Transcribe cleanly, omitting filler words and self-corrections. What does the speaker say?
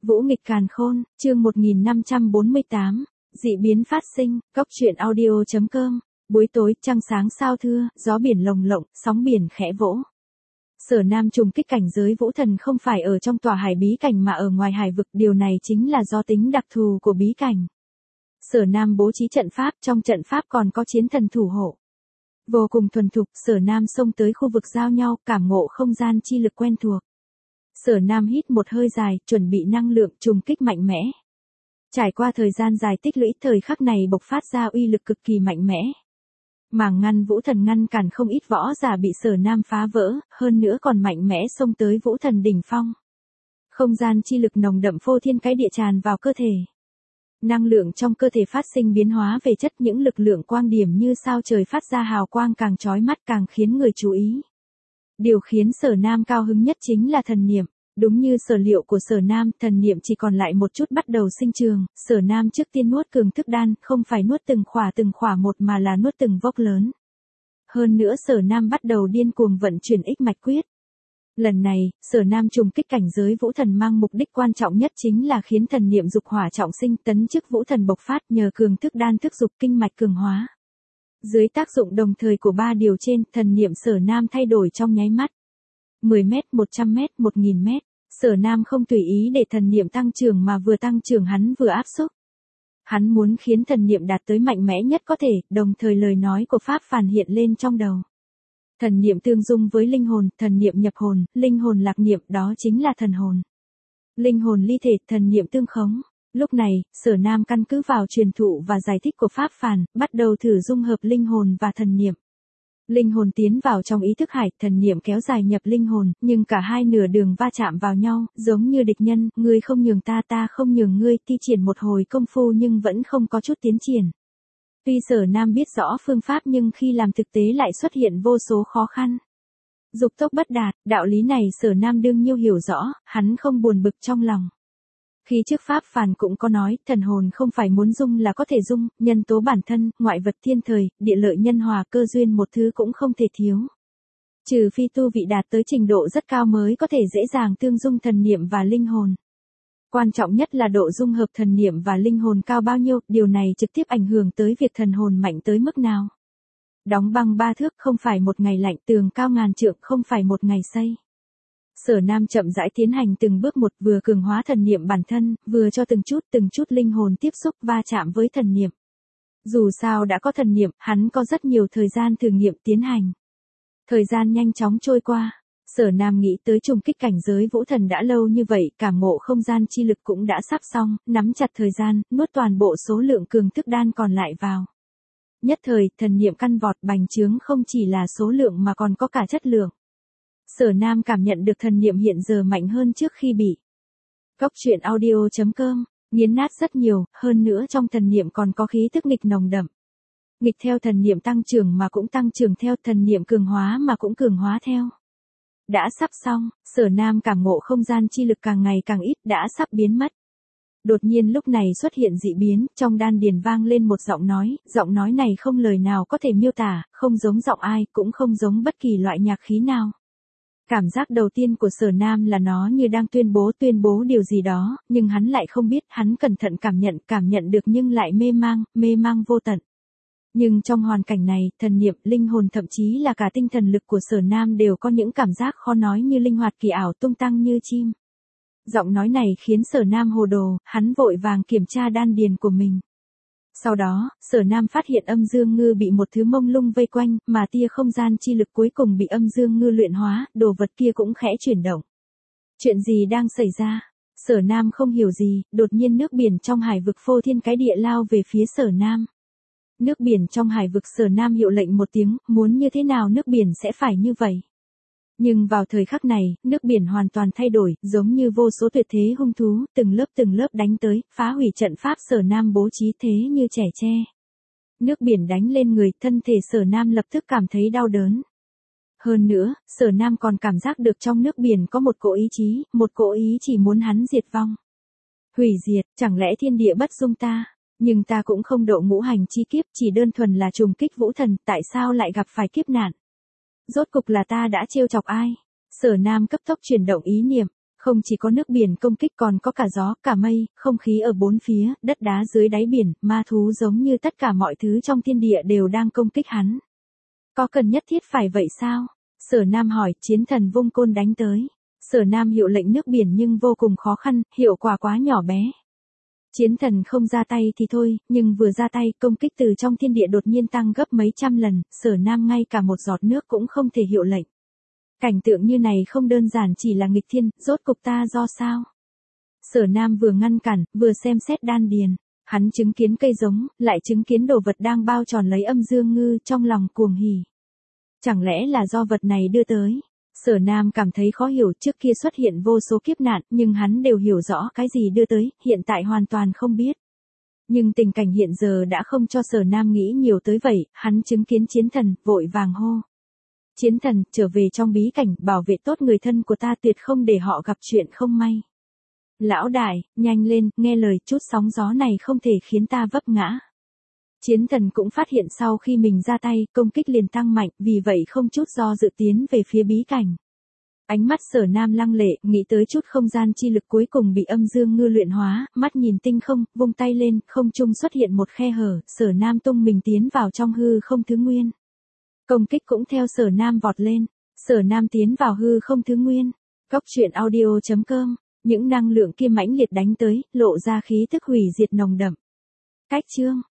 Vũ nghịch càn khôn, chương 1548, dị biến phát sinh, góc truyện audio.com, buổi tối, trăng sáng sao thưa, gió biển lồng lộng, sóng biển khẽ vỗ. Sở Nam trùng kích cảnh giới vũ thần không phải ở trong tòa hải bí cảnh mà ở ngoài hải vực, điều này chính là do tính đặc thù của bí cảnh. Sở Nam bố trí trận pháp, trong trận pháp còn có chiến thần thủ hộ. Vô cùng thuần thục, Sở Nam xông tới khu vực giao nhau, cảm ngộ không gian chi lực quen thuộc. Sở Nam hít một hơi dài, chuẩn bị năng lượng trùng kích mạnh mẽ. Trải qua thời gian dài tích lũy, thời khắc này bộc phát ra uy lực cực kỳ mạnh mẽ. Màng ngăn vũ thần ngăn cản không ít võ giả bị Sở Nam phá vỡ, hơn nữa còn mạnh mẽ xông tới vũ thần đỉnh phong. Không gian chi lực nồng đậm phô thiên cái địa tràn vào cơ thể. Năng lượng trong cơ thể phát sinh biến hóa về chất, những lực lượng quang điểm như sao trời phát ra hào quang càng chói mắt càng khiến người chú ý. Điều khiến Sở Nam cao hứng nhất chính là thần niệm. Đúng như sở liệu của Sở Nam, thần niệm chỉ còn lại một chút bắt đầu sinh trường. Sở Nam trước tiên nuốt cường thức đan, không phải nuốt từng khỏa một mà là nuốt từng vốc lớn. Hơn nữa Sở Nam bắt đầu điên cuồng vận chuyển ích mạch quyết. Lần này, Sở Nam trùng kích cảnh giới vũ thần mang mục đích quan trọng nhất chính là khiến thần niệm dục hỏa trọng sinh, tấn chức vũ thần bộc phát, nhờ cường thức đan thức dục kinh mạch cường hóa. Dưới tác dụng đồng thời của ba điều trên, thần niệm Sở Nam thay đổi trong nháy mắt. 10m, 100m, 1000m, Sở Nam không tùy ý để thần niệm tăng trưởng mà vừa tăng trưởng hắn vừa áp xúc. Hắn muốn khiến thần niệm đạt tới mạnh mẽ nhất có thể, đồng thời lời nói của Pháp Phàn hiện lên trong đầu. Thần niệm tương dung với linh hồn, thần niệm nhập hồn, linh hồn lạc niệm, đó chính là thần hồn. Linh hồn ly thể, thần niệm tương khống. Lúc này, Sở Nam căn cứ vào truyền thụ và giải thích của Pháp Phàn, bắt đầu thử dung hợp linh hồn và thần niệm. Linh hồn tiến vào trong ý thức hải, thần niệm kéo dài nhập linh hồn, nhưng cả hai nửa đường va chạm vào nhau, giống như địch nhân, ngươi không nhường ta, ta không nhường ngươi, thi triển một hồi công phu nhưng vẫn không có chút tiến triển. Tuy Sở Nam biết rõ phương pháp nhưng khi làm thực tế lại xuất hiện vô số khó khăn. Dục tốc bất đạt, đạo lý này Sở Nam đương nhiêu hiểu rõ, hắn không buồn bực trong lòng. Khi trước Pháp Phàn cũng có nói, thần hồn không phải muốn dung là có thể dung, nhân tố bản thân, ngoại vật thiên thời, địa lợi nhân hòa, cơ duyên một thứ cũng không thể thiếu. Trừ phi tu vị đạt tới trình độ rất cao mới có thể dễ dàng tương dung thần niệm và linh hồn. Quan trọng nhất là độ dung hợp thần niệm và linh hồn cao bao nhiêu, điều này trực tiếp ảnh hưởng tới việc thần hồn mạnh tới mức nào. Đóng băng 3 thước không phải một ngày lạnh, tường cao ngàn trượng không phải một ngày xây. Sở Nam chậm rãi tiến hành từng bước một, vừa cường hóa thần niệm bản thân, vừa cho từng chút linh hồn tiếp xúc va chạm với thần niệm. Dù sao đã có thần niệm, hắn có rất nhiều thời gian thử nghiệm tiến hành. Thời gian nhanh chóng trôi qua, Sở Nam nghĩ tới trùng kích cảnh giới vũ thần đã lâu như vậy, cảm ngộ không gian chi lực cũng đã sắp xong, nắm chặt thời gian, nuốt toàn bộ số lượng cường thức đan còn lại vào. Nhất thời, thần niệm căn vọt bành trướng không chỉ là số lượng mà còn có cả chất lượng. Sở Nam cảm nhận được thần niệm hiện giờ mạnh hơn trước khi bị. Góc truyện audio.com, nghiến nát rất nhiều, hơn nữa trong thần niệm còn có khí tức nghịch nồng đậm. Nghịch theo thần niệm tăng trưởng mà cũng tăng trưởng theo, thần niệm cường hóa mà cũng cường hóa theo. Đã sắp xong, Sở Nam cảm ngộ không gian chi lực càng ngày càng ít, đã sắp biến mất. Đột nhiên lúc này xuất hiện dị biến, trong đan điền vang lên một giọng nói này không lời nào có thể miêu tả, không giống giọng ai, cũng không giống bất kỳ loại nhạc khí nào. Cảm giác đầu tiên của Sở Nam là nó như đang tuyên bố điều gì đó, nhưng hắn lại không biết, hắn cẩn thận cảm nhận được nhưng lại mê mang vô tận. Nhưng trong hoàn cảnh này, thần niệm, linh hồn thậm chí là cả tinh thần lực của Sở Nam đều có những cảm giác khó nói như linh hoạt kỳ ảo tung tăng như chim. Giọng nói này khiến Sở Nam hồ đồ, hắn vội vàng kiểm tra đan điền của mình. Sau đó, Sở Nam phát hiện âm dương ngư bị một thứ mông lung vây quanh, mà tia không gian chi lực cuối cùng bị âm dương ngư luyện hóa, đồ vật kia cũng khẽ chuyển động. Chuyện gì đang xảy ra? Sở Nam không hiểu gì, đột nhiên nước biển trong hải vực phô thiên cái địa lao về phía Sở Nam. Nước biển trong hải vực, Sở Nam hiệu lệnh một tiếng, muốn như thế nào nước biển sẽ phải như vậy. Nhưng vào thời khắc này, nước biển hoàn toàn thay đổi, giống như vô số tuyệt thế hung thú, từng lớp đánh tới, phá hủy trận pháp Sở Nam bố trí thế như trẻ tre. Nước biển đánh lên người, thân thể Sở Nam lập tức cảm thấy đau đớn. Hơn nữa, Sở Nam còn cảm giác được trong nước biển có một cỗ ý chỉ muốn hắn diệt vong. Hủy diệt, chẳng lẽ thiên địa bất dung ta? Nhưng ta cũng không độ ngũ hành chi kiếp, chỉ đơn thuần là trùng kích vũ thần, tại sao lại gặp phải kiếp nạn? Rốt cục là ta đã trêu chọc ai? Sở Nam cấp tốc chuyển động ý niệm, Không chỉ có nước biển công kích còn có cả gió, cả mây, không khí ở bốn phía, đất đá dưới đáy biển, ma thú giống như tất cả mọi thứ trong thiên địa đều đang công kích hắn. Có cần nhất thiết phải vậy sao? Sở Nam hỏi, chiến thần vung côn đánh tới. Sở Nam hiệu lệnh nước biển nhưng vô cùng khó khăn, hiệu quả quá nhỏ bé. Chiến thần không ra tay thì thôi, nhưng vừa ra tay, công kích từ trong thiên địa đột nhiên tăng gấp mấy trăm lần, Sở Nam ngay cả một giọt nước cũng không thể hiệu lệnh. Cảnh tượng như này không đơn giản chỉ là nghịch thiên, rốt cục ta do sao? Sở Nam vừa ngăn cản, vừa xem xét đan điền. Hắn chứng kiến cây giống, lại chứng kiến đồ vật đang bao tròn lấy âm dương ngư, trong lòng cuồng hỉ. Chẳng lẽ là do vật này đưa tới? Sở Nam cảm thấy khó hiểu, trước kia xuất hiện vô số kiếp nạn, nhưng hắn đều hiểu rõ cái gì đưa tới, hiện tại hoàn toàn không biết. Nhưng tình cảnh hiện giờ đã không cho Sở Nam nghĩ nhiều tới vậy, hắn chứng kiến chiến thần, vội vàng hô. Chiến thần, trở về trong bí cảnh, bảo vệ tốt người thân của ta, tuyệt không để họ gặp chuyện không may. Lão đại, nhanh lên, nghe lời, chút sóng gió này không thể khiến ta vấp ngã. Chiến thần cũng phát hiện sau khi mình ra tay, công kích liền tăng mạnh, vì vậy không chút do dự tiến về phía bí cảnh. Ánh mắt Sở Nam lăng lệ, nghĩ tới chút không gian chi lực cuối cùng bị âm dương ngư luyện hóa, mắt nhìn tinh không, vung tay lên, không trung xuất hiện một khe hở, Sở Nam tung mình tiến vào trong hư không thứ nguyên. Công kích cũng theo Sở Nam vọt lên, Sở Nam tiến vào hư không thứ nguyên. Cóc truyện audio.com, những năng lượng kia mãnh liệt đánh tới, lộ ra khí tức hủy diệt nồng đậm. Cách chương